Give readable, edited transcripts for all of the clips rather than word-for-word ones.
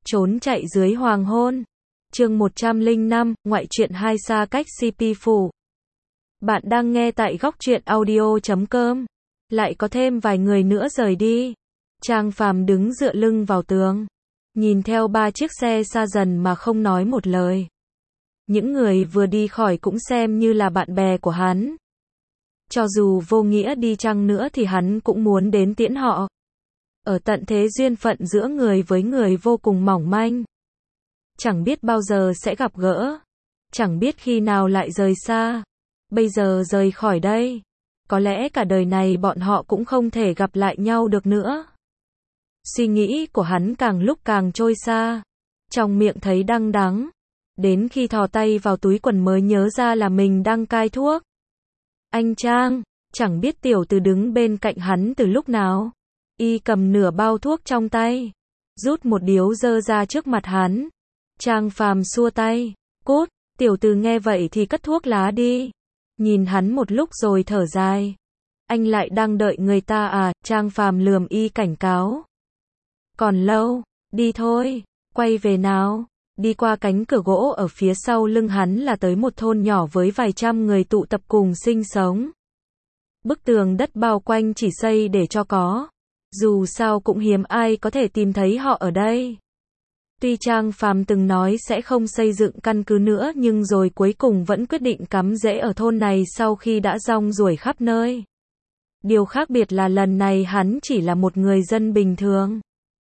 Trốn chạy dưới hoàng hôn. Chương 105, ngoại truyện hai xa cách CP phủ. Bạn đang nghe tại góc truyện audio.com. Lại có thêm vài người nữa rời đi. Trang Phàm đứng dựa lưng vào tường, nhìn theo ba chiếc xe xa dần mà không nói một lời. Những người vừa đi khỏi cũng xem như là bạn bè của hắn. Cho dù vô nghĩa đi chăng nữa thì hắn cũng muốn đến tiễn họ. Ở tận thế duyên phận giữa người với người vô cùng mỏng manh. Chẳng biết bao giờ sẽ gặp gỡ. Chẳng biết khi nào lại rời xa. Bây giờ rời khỏi đây. Có lẽ cả đời này bọn họ cũng không thể gặp lại nhau được nữa. Suy nghĩ của hắn càng lúc càng trôi xa. Trong miệng thấy đắng đắng. Đến khi thò tay vào túi quần mới nhớ ra là mình đang cai thuốc. Anh Trang, chẳng biết tiểu tử đứng bên cạnh hắn từ lúc nào. Y cầm nửa bao thuốc trong tay, rút một điếu dơ ra trước mặt hắn. Trang Phàm xua tay, cút, tiểu tử nghe vậy thì cất thuốc lá đi. Nhìn hắn một lúc rồi thở dài. Anh lại đang đợi người ta à? Trang Phàm lườm Y cảnh cáo. Còn lâu, đi thôi, quay về nào. Đi qua cánh cửa gỗ ở phía sau lưng hắn là tới một thôn nhỏ với vài trăm người tụ tập cùng sinh sống. Bức tường đất bao quanh chỉ xây để cho có. Dù sao cũng hiếm ai có thể tìm thấy họ ở đây. Tuy Trang Phàm từng nói sẽ không xây dựng căn cứ nữa nhưng rồi cuối cùng vẫn quyết định cắm rễ ở thôn này sau khi đã rong ruổi khắp nơi. Điều khác biệt là lần này hắn chỉ là một người dân bình thường.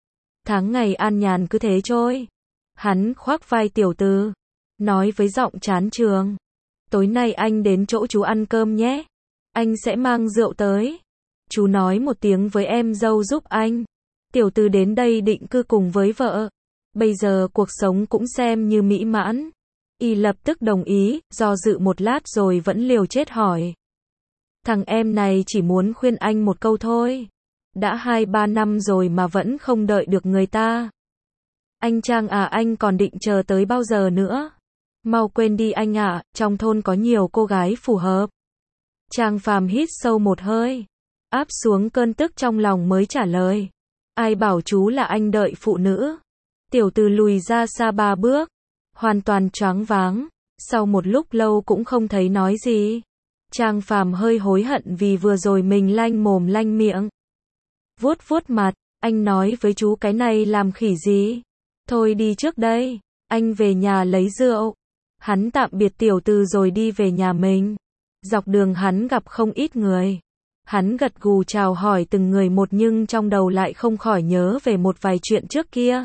Tháng ngày an nhàn cứ thế trôi. Hắn khoác vai tiểu tử, nói với giọng chán chường. Tối nay anh đến chỗ chú ăn cơm nhé. Anh sẽ mang rượu tới. Chú nói một tiếng với em dâu giúp anh. Tiểu tử đến đây định cư cùng với vợ. Bây giờ cuộc sống cũng xem như mỹ mãn. Y lập tức đồng ý, do dự một lát rồi vẫn liều chết hỏi. Thằng em này chỉ muốn khuyên anh một câu thôi. Đã 2-3 năm rồi mà vẫn không đợi được người ta. Anh Trang à, anh còn định chờ tới bao giờ nữa? Mau quên đi anh ạ, trong thôn có nhiều cô gái phù hợp. Trang Phàm hít sâu một hơi, áp xuống cơn tức trong lòng mới trả lời. Ai bảo chú là anh đợi phụ nữ? Tiểu tử lùi ra xa 3 bước, hoàn toàn choáng váng, sau một lúc lâu cũng không thấy nói gì. Trang Phàm hơi hối hận vì vừa rồi mình lanh mồm lanh miệng. Vuốt vuốt mặt, anh nói với chú cái này làm khỉ gì? Thôi đi trước đây, anh về nhà lấy rượu. Hắn tạm biệt tiểu tử rồi đi về nhà mình. Dọc đường hắn gặp không ít người. Hắn gật gù chào hỏi từng người một nhưng trong đầu lại không khỏi nhớ về một vài chuyện trước kia.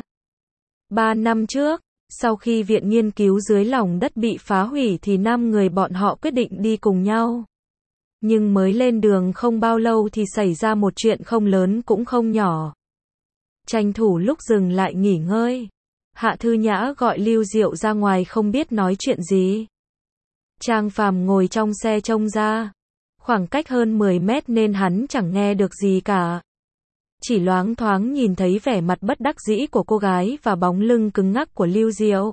3 năm trước, sau khi viện nghiên cứu dưới lòng đất bị phá hủy thì 5 người bọn họ quyết định đi cùng nhau. Nhưng mới lên đường không bao lâu thì xảy ra một chuyện không lớn cũng không nhỏ. Tranh thủ lúc dừng lại nghỉ ngơi, Hạ Thư Nhã gọi Lưu Diệu ra ngoài không biết nói chuyện gì. Trang Phàm ngồi trong xe trông ra. Khoảng cách hơn 10 mét nên hắn chẳng nghe được gì cả. Chỉ loáng thoáng nhìn thấy vẻ mặt bất đắc dĩ của cô gái và bóng lưng cứng ngắc của Lưu Diệu.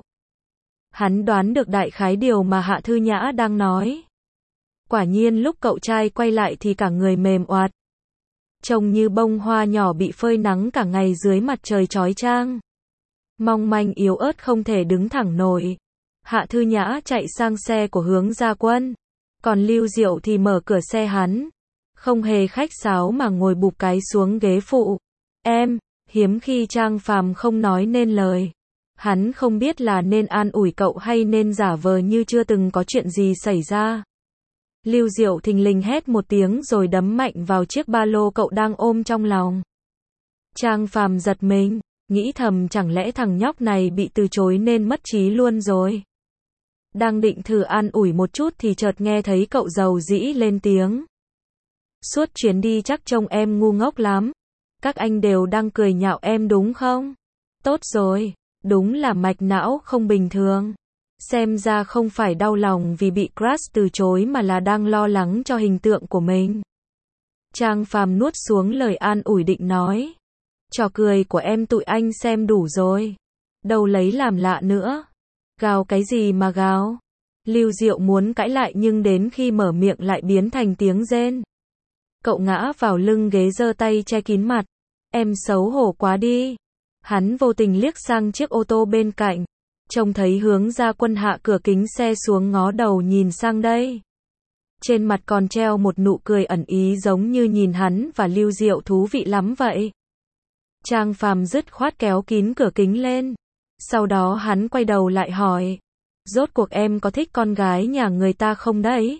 Hắn đoán được đại khái điều mà Hạ Thư Nhã đang nói. Quả nhiên lúc cậu trai quay lại thì cả người mềm oạt. Trông như bông hoa nhỏ bị phơi nắng cả ngày dưới mặt trời chói chang. Mong manh yếu ớt không thể đứng thẳng nổi. Hạ Thư Nhã chạy sang xe của Hướng Gia Quân. Còn Lưu Diệu thì mở cửa xe hắn. Không hề khách sáo mà ngồi bụp cái xuống ghế phụ. Em, hiếm khi Trang Phàm không nói nên lời. Hắn không biết là nên an ủi cậu hay nên giả vờ như chưa từng có chuyện gì xảy ra. Lưu Diệu thình lình hét một tiếng rồi đấm mạnh vào chiếc ba lô cậu đang ôm trong lòng. Trang Phàm giật mình, nghĩ thầm chẳng lẽ thằng nhóc này bị từ chối nên mất trí luôn rồi. Đang định thử an ủi một chút thì chợt nghe thấy cậu dầu dĩ lên tiếng. Suốt chuyến đi chắc trông em ngu ngốc lắm. Các anh đều đang cười nhạo em đúng không? Tốt rồi, đúng là mạch não không bình thường. Xem ra không phải đau lòng vì bị crush từ chối mà là đang lo lắng cho hình tượng của mình. Trang Phàm nuốt xuống lời an ủi định nói. Trò cười của em tụi anh xem đủ rồi. Đâu lấy làm lạ nữa. Gào cái gì mà gào? Lưu Diệu muốn cãi lại nhưng đến khi mở miệng lại biến thành tiếng rên. Cậu ngã vào lưng ghế giơ tay che kín mặt. Em xấu hổ quá đi. Hắn vô tình liếc sang chiếc ô tô bên cạnh, trông thấy Hướng Gia Quân hạ cửa kính xe xuống ngó đầu nhìn sang đây. Trên mặt còn treo một nụ cười ẩn ý giống như nhìn hắn và Lưu Diệu thú vị lắm vậy. Trang Phàm dứt khoát kéo kín cửa kính lên. Sau đó hắn quay đầu lại hỏi. Rốt cuộc em có thích con gái nhà người ta không đấy?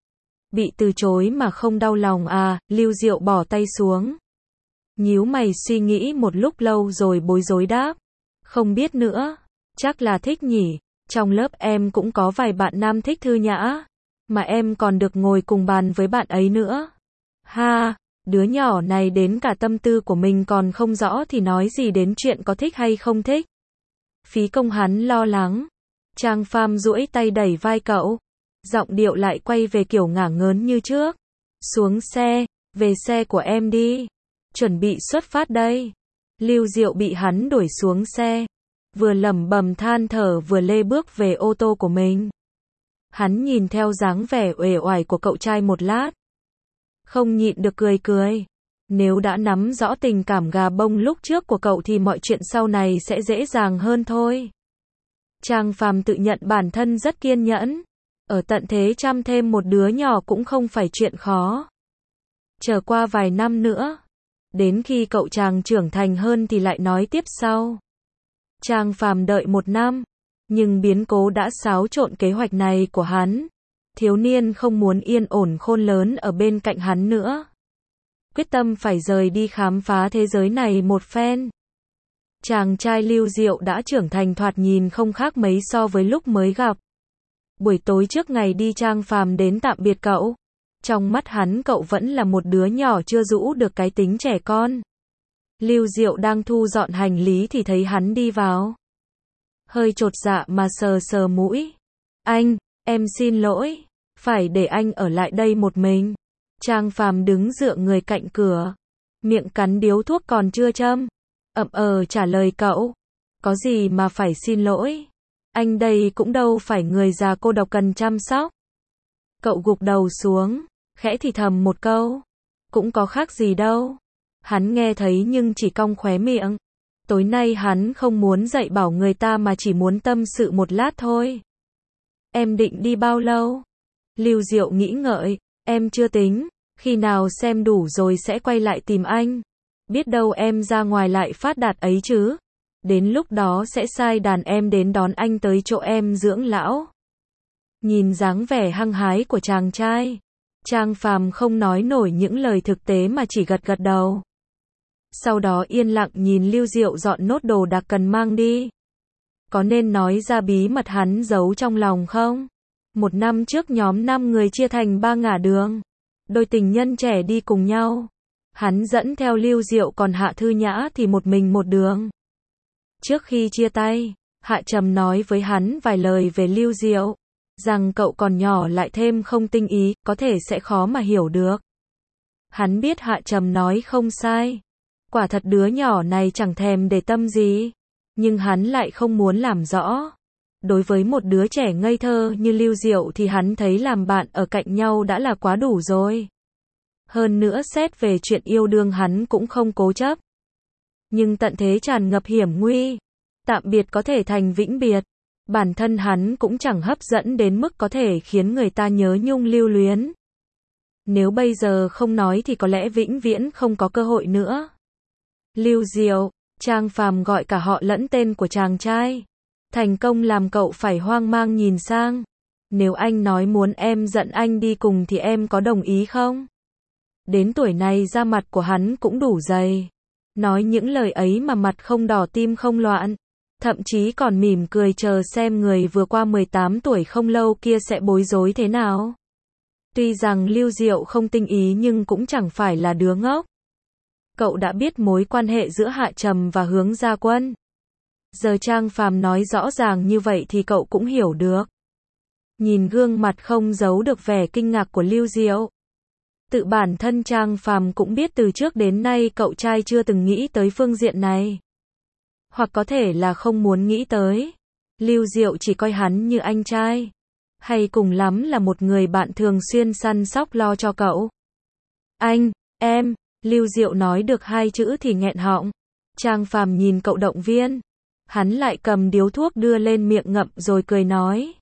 Bị từ chối mà không đau lòng à? Lưu Diệu bỏ tay xuống. Nhíu mày suy nghĩ một lúc lâu rồi bối rối đáp. Không biết nữa. Chắc là thích nhỉ. Trong lớp em cũng có vài bạn nam thích Thư Nhã. Mà em còn được ngồi cùng bàn với bạn ấy nữa. Ha, đứa nhỏ này đến cả tâm tư của mình còn không rõ thì nói gì đến chuyện có thích hay không thích. Phí công hắn lo lắng. Trang Phàm duỗi tay đẩy vai cậu. Giọng điệu lại quay về kiểu ngả ngớn như trước. Xuống xe, về xe của em đi. Chuẩn bị xuất phát đây. Lưu Diệu bị hắn đuổi xuống xe. Vừa lẩm bẩm than thở vừa lê bước về ô tô của mình. Hắn nhìn theo dáng vẻ uể oải của cậu trai một lát. Không nhịn được cười cười. Nếu đã nắm rõ tình cảm gà bông lúc trước của cậu thì mọi chuyện sau này sẽ dễ dàng hơn thôi. Trang Phàm tự nhận bản thân rất kiên nhẫn. Ở tận thế chăm thêm một đứa nhỏ cũng không phải chuyện khó. Chờ qua vài năm nữa. Đến khi cậu chàng trưởng thành hơn thì lại nói tiếp sau. Trang Phàm đợi 1 năm. Nhưng biến cố đã xáo trộn kế hoạch này của hắn. Thiếu niên không muốn yên ổn khôn lớn ở bên cạnh hắn nữa. Quyết tâm phải rời đi khám phá thế giới này một phen. Chàng trai Lưu Diệu đã trưởng thành thoạt nhìn không khác mấy so với lúc mới gặp. Buổi tối trước ngày đi Trang Phàm đến tạm biệt cậu. Trong mắt hắn cậu vẫn là một đứa nhỏ chưa rũ được cái tính trẻ con. Lưu Diệu đang thu dọn hành lý thì thấy hắn đi vào. Hơi chột dạ mà sờ sờ mũi. Anh, em xin lỗi. Phải để anh ở lại đây một mình. Trang Phàm đứng dựa người cạnh cửa. Miệng cắn điếu thuốc còn chưa châm. Trả lời cậu. Có gì mà phải xin lỗi. Anh đây cũng đâu phải người già cô độc cần chăm sóc. Cậu gục đầu xuống. Khẽ thì thầm một câu. Cũng có khác gì đâu. Hắn nghe thấy nhưng chỉ cong khóe miệng. Tối nay hắn không muốn dạy bảo người ta mà chỉ muốn tâm sự một lát thôi. Em định đi bao lâu? Lưu Diệu nghĩ ngợi. Em chưa tính. Khi nào xem đủ rồi sẽ quay lại tìm anh. Biết đâu em ra ngoài lại phát đạt ấy chứ. Đến lúc đó sẽ sai đàn em đến đón anh tới chỗ em dưỡng lão. Nhìn dáng vẻ hăng hái của chàng trai. Trang Phàm không nói nổi những lời thực tế mà chỉ gật gật đầu. Sau đó yên lặng nhìn Lưu Diệu dọn nốt đồ đạc cần mang đi. Có nên nói ra bí mật hắn giấu trong lòng không? 1 năm trước nhóm 5 người chia thành 3 ngả đường. Đôi tình nhân trẻ đi cùng nhau. Hắn dẫn theo Lưu Diệu còn Hạ Thư Nhã thì một mình một đường. Trước khi chia tay, Hạ Trầm nói với hắn vài lời về Lưu Diệu. Rằng cậu còn nhỏ lại thêm không tinh ý, có thể sẽ khó mà hiểu được. Hắn biết Hạ Trầm nói không sai. Quả thật đứa nhỏ này chẳng thèm để tâm gì. Nhưng hắn lại không muốn làm rõ. Đối với một đứa trẻ ngây thơ như Lưu Diệu thì hắn thấy làm bạn ở cạnh nhau đã là quá đủ rồi. Hơn nữa xét về chuyện yêu đương hắn cũng không cố chấp. Nhưng tận thế tràn ngập hiểm nguy. Tạm biệt có thể thành vĩnh biệt. Bản thân hắn cũng chẳng hấp dẫn đến mức có thể khiến người ta nhớ nhung lưu luyến. Nếu bây giờ không nói thì có lẽ vĩnh viễn không có cơ hội nữa. Lưu Diệu, Trang Phàm gọi cả họ lẫn tên của chàng trai. Thành công làm cậu phải hoang mang nhìn sang. Nếu anh nói muốn em dẫn anh đi cùng thì em có đồng ý không? Đến tuổi này da mặt của hắn cũng đủ dày. Nói những lời ấy mà mặt không đỏ tim không loạn. Thậm chí còn mỉm cười chờ xem người vừa qua 18 tuổi không lâu kia sẽ bối rối thế nào. Tuy rằng Lưu Diệu không tinh ý nhưng cũng chẳng phải là đứa ngốc. Cậu đã biết mối quan hệ giữa Hạ Trầm và Hướng Gia Quân. Giờ Trang Phàm nói rõ ràng như vậy thì cậu cũng hiểu được. Nhìn gương mặt không giấu được vẻ kinh ngạc của Lưu Diệu. Tự bản thân Trang Phàm cũng biết từ trước đến nay cậu trai chưa từng nghĩ tới phương diện này. Hoặc có thể là không muốn nghĩ tới. Lưu Diệu chỉ coi hắn như anh trai. Hay cùng lắm là một người bạn thường xuyên săn sóc lo cho cậu. Anh, em, Lưu Diệu nói được 2 chữ thì nghẹn họng. Trang Phàm nhìn cậu động viên. Hắn lại cầm điếu thuốc đưa lên miệng ngậm rồi cười nói.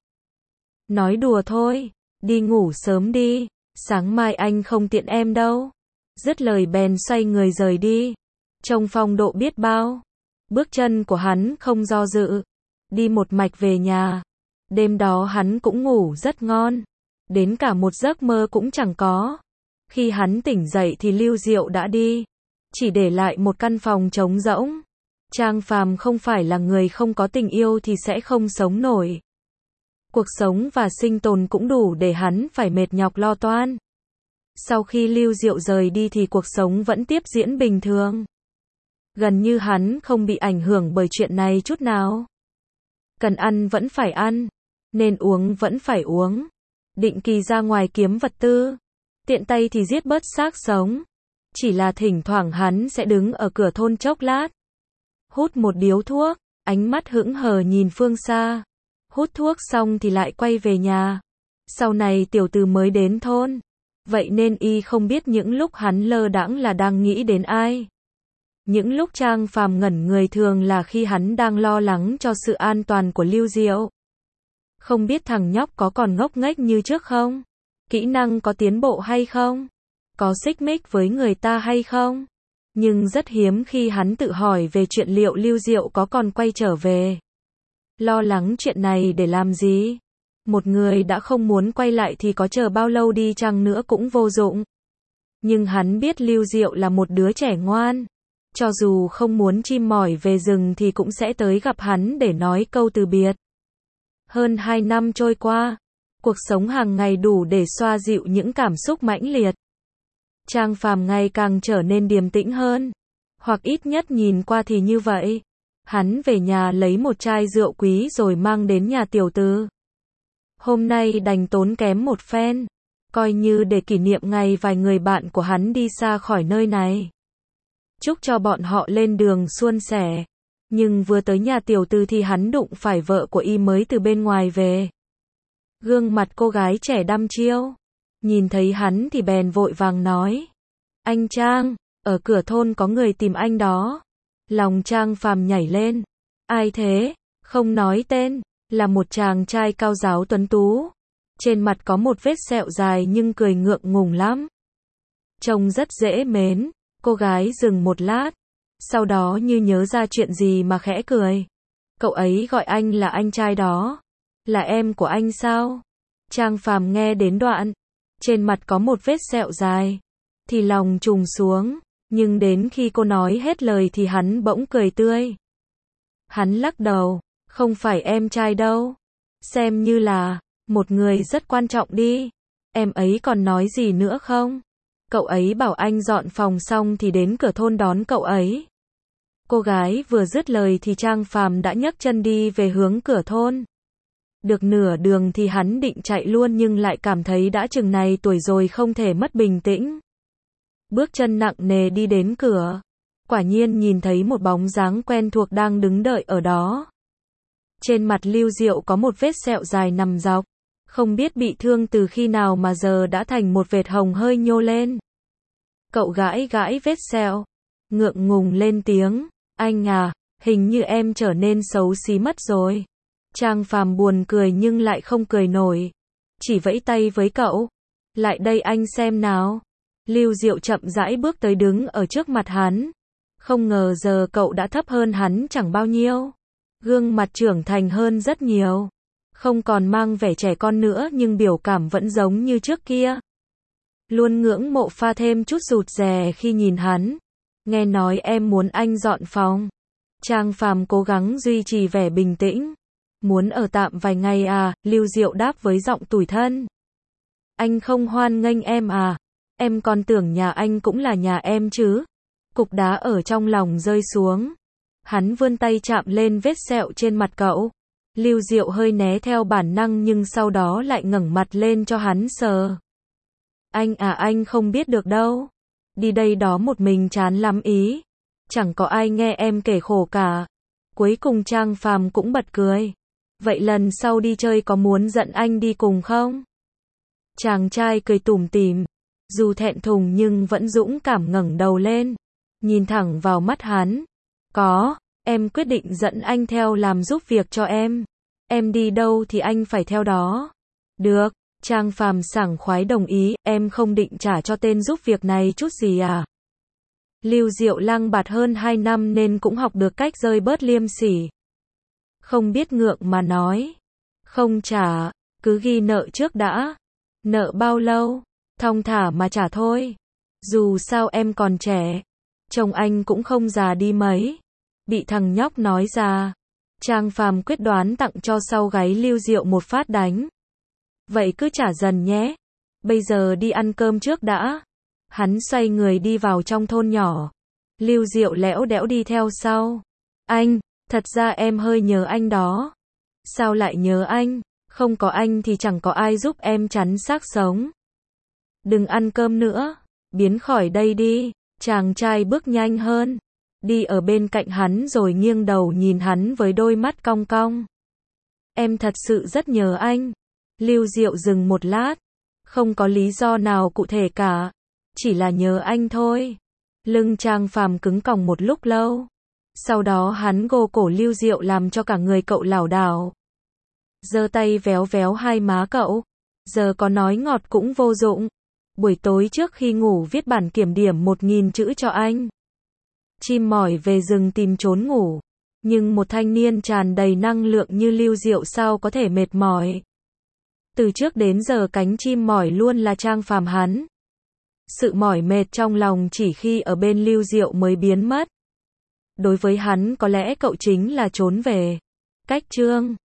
Nói đùa thôi, đi ngủ sớm đi, sáng mai anh không tiện em đâu. Dứt lời bèn xoay người rời đi. Trông phong độ biết bao. Bước chân của hắn không do dự. Đi một mạch về nhà. Đêm đó hắn cũng ngủ rất ngon. Đến cả một giấc mơ cũng chẳng có. Khi hắn tỉnh dậy thì Lưu Diệu đã đi. Chỉ để lại một căn phòng trống rỗng. Trang Phàm không phải là người không có tình yêu thì sẽ không sống nổi. Cuộc sống và sinh tồn cũng đủ để hắn phải mệt nhọc lo toan. Sau khi Lưu Diệu rời đi thì cuộc sống vẫn tiếp diễn bình thường. Gần như hắn không bị ảnh hưởng bởi chuyện này chút nào. Cần ăn vẫn phải ăn, nên uống vẫn phải uống. Định kỳ ra ngoài kiếm vật tư, tiện tay thì giết bớt xác sống. Chỉ là thỉnh thoảng hắn sẽ đứng ở cửa thôn chốc lát, hút một điếu thuốc, ánh mắt hững hờ nhìn phương xa. Hút thuốc xong thì lại quay về nhà. Sau này tiểu từ mới đến thôn, vậy nên y không biết những lúc hắn lơ đãng là đang nghĩ đến ai. Những lúc Trang Phàm ngẩn người thường là khi hắn đang lo lắng cho sự an toàn của Lưu Diệu. Không biết thằng nhóc có còn ngốc nghếch như trước không? Kỹ năng có tiến bộ hay không? Có xích mích với người ta hay không? Nhưng rất hiếm khi hắn tự hỏi về chuyện liệu Lưu Diệu có còn quay trở về. Lo lắng chuyện này để làm gì? Một người đã không muốn quay lại thì có chờ bao lâu đi chăng nữa cũng vô dụng. Nhưng hắn biết Lưu Diệu là một đứa trẻ ngoan. Cho dù không muốn chim mỏi về rừng thì cũng sẽ tới gặp hắn để nói câu từ biệt. Hơn 2 năm trôi qua, cuộc sống hàng ngày đủ để xoa dịu những cảm xúc mãnh liệt. Trang Phàm ngày càng trở nên điềm tĩnh hơn, hoặc ít nhất nhìn qua thì như vậy. Hắn về nhà lấy một chai rượu quý rồi mang đến nhà tiểu từ. Hôm nay đành tốn kém một phen, coi như để kỷ niệm ngày vài người bạn của hắn đi xa khỏi nơi này. Chúc cho bọn họ lên đường suôn sẻ. Nhưng vừa tới nhà tiểu từ thì hắn đụng phải vợ của y mới từ bên ngoài về. Gương mặt cô gái trẻ đăm chiêu. Nhìn thấy hắn thì bèn vội vàng nói. Anh Trang, ở cửa thôn có người tìm anh đó. Lòng Trang Phàm nhảy lên. Ai thế? Không nói tên. Là một chàng trai cao ráo tuấn tú. Trên mặt có một vết sẹo dài nhưng cười ngượng ngùng lắm. Trông rất dễ mến. Cô gái dừng một lát. Sau đó như nhớ ra chuyện gì mà khẽ cười. Cậu ấy gọi anh là anh trai đó. Là em của anh sao? Trang Phàm nghe đến đoạn. Trên mặt có một vết sẹo dài. Thì lòng trùng xuống. Nhưng đến khi cô nói hết lời thì hắn bỗng cười tươi. Hắn lắc đầu. Không phải em trai đâu. Xem như là một người rất quan trọng đi. Em ấy còn nói gì nữa không? Cậu ấy bảo anh dọn phòng xong thì đến cửa thôn đón cậu ấy. Cô gái vừa dứt lời thì Trang Phàm đã nhấc chân đi về hướng cửa thôn. Được nửa đường thì hắn định chạy luôn nhưng lại cảm thấy đã chừng này tuổi rồi không thể mất bình tĩnh. Bước chân nặng nề đi đến cửa. Quả nhiên nhìn thấy một bóng dáng quen thuộc đang đứng đợi ở đó. Trên mặt Lưu Diệu có một vết sẹo dài nằm dọc. Không biết bị thương từ khi nào mà giờ đã thành một vệt hồng hơi nhô lên. Cậu gãi gãi vết sẹo. Ngượng ngùng lên tiếng. Anh à, hình như em trở nên xấu xí mất rồi. Trang Phàm buồn cười nhưng lại không cười nổi. Chỉ vẫy tay với cậu. Lại đây anh xem nào. Lưu Diệu chậm rãi bước tới đứng ở trước mặt hắn. Không ngờ giờ cậu đã thấp hơn hắn chẳng bao nhiêu. Gương mặt trưởng thành hơn rất nhiều. Không còn mang vẻ trẻ con nữa nhưng biểu cảm vẫn giống như trước kia. Luôn ngưỡng mộ pha thêm chút rụt rè khi nhìn hắn. Nghe nói em muốn anh dọn phòng. Trang Phàm cố gắng duy trì vẻ bình tĩnh. Muốn ở tạm vài ngày à? Lưu Diệu đáp với giọng tủi thân. Anh không hoan nghênh em à? Em còn tưởng nhà anh cũng là nhà em chứ. Cục đá ở trong lòng rơi xuống. Hắn vươn tay chạm lên vết sẹo trên mặt cậu. Lưu Diệu hơi né theo bản năng nhưng sau đó lại ngẩng mặt lên cho hắn sờ. Anh à, anh không biết được đâu. Đi đây đó một mình chán lắm ý. Chẳng có ai nghe em kể khổ cả. Cuối cùng Trang Phàm cũng bật cười. Vậy lần sau đi chơi có muốn dẫn anh đi cùng không? Chàng trai cười tủm tỉm. Dù thẹn thùng nhưng vẫn dũng cảm ngẩng đầu lên. Nhìn thẳng vào mắt hắn. Có, em quyết định dẫn anh theo làm giúp việc cho em. Em đi đâu thì anh phải theo đó. Được, Trang Phàm sảng khoái đồng ý, em không định trả cho tên giúp việc này chút gì à? Lưu Diệu lang bạt hơn 2 năm nên cũng học được cách rơi bớt liêm sỉ. Không biết ngượng mà nói. Không trả, cứ ghi nợ trước đã. Nợ bao lâu? Thong thả mà trả thôi. Dù sao em còn trẻ. Chồng anh cũng không già đi mấy. Bị thằng nhóc nói ra. Trang Phàm quyết đoán tặng cho sau gáy Lưu Diệu một phát đánh. Vậy cứ trả dần nhé. Bây giờ đi ăn cơm trước đã. Hắn xoay người đi vào trong thôn nhỏ. Lưu Diệu lẽo đẽo đi theo sau. Anh, thật ra em hơi nhớ anh đó. Sao lại nhớ anh? Không có anh thì chẳng có ai giúp em chắn xác sống. Đừng ăn cơm nữa. Biến khỏi đây đi. Chàng trai bước nhanh hơn. Đi ở bên cạnh hắn rồi nghiêng đầu nhìn hắn với đôi mắt cong cong. Em thật sự rất nhớ anh. Lưu Diệu dừng một lát. Không có lý do nào cụ thể cả. Chỉ là nhớ anh thôi. Lưng Trang Phàm cứng còng một lúc lâu. Sau đó hắn gô cổ Lưu Diệu làm cho cả người cậu lảo đảo. Giơ tay véo véo hai má cậu. Giờ có nói ngọt cũng vô dụng. Buổi tối trước khi ngủ viết bản kiểm điểm 1000 chữ cho anh. Chim mỏi về rừng tìm trốn ngủ. Nhưng một thanh niên tràn đầy năng lượng như Lưu Diệu sao có thể mệt mỏi. Từ trước đến giờ cánh chim mỏi luôn là Trang Phàm hắn. Sự mỏi mệt trong lòng chỉ khi ở bên Lưu Diệu mới biến mất. Đối với hắn có lẽ cậu chính là trốn về. Cách chương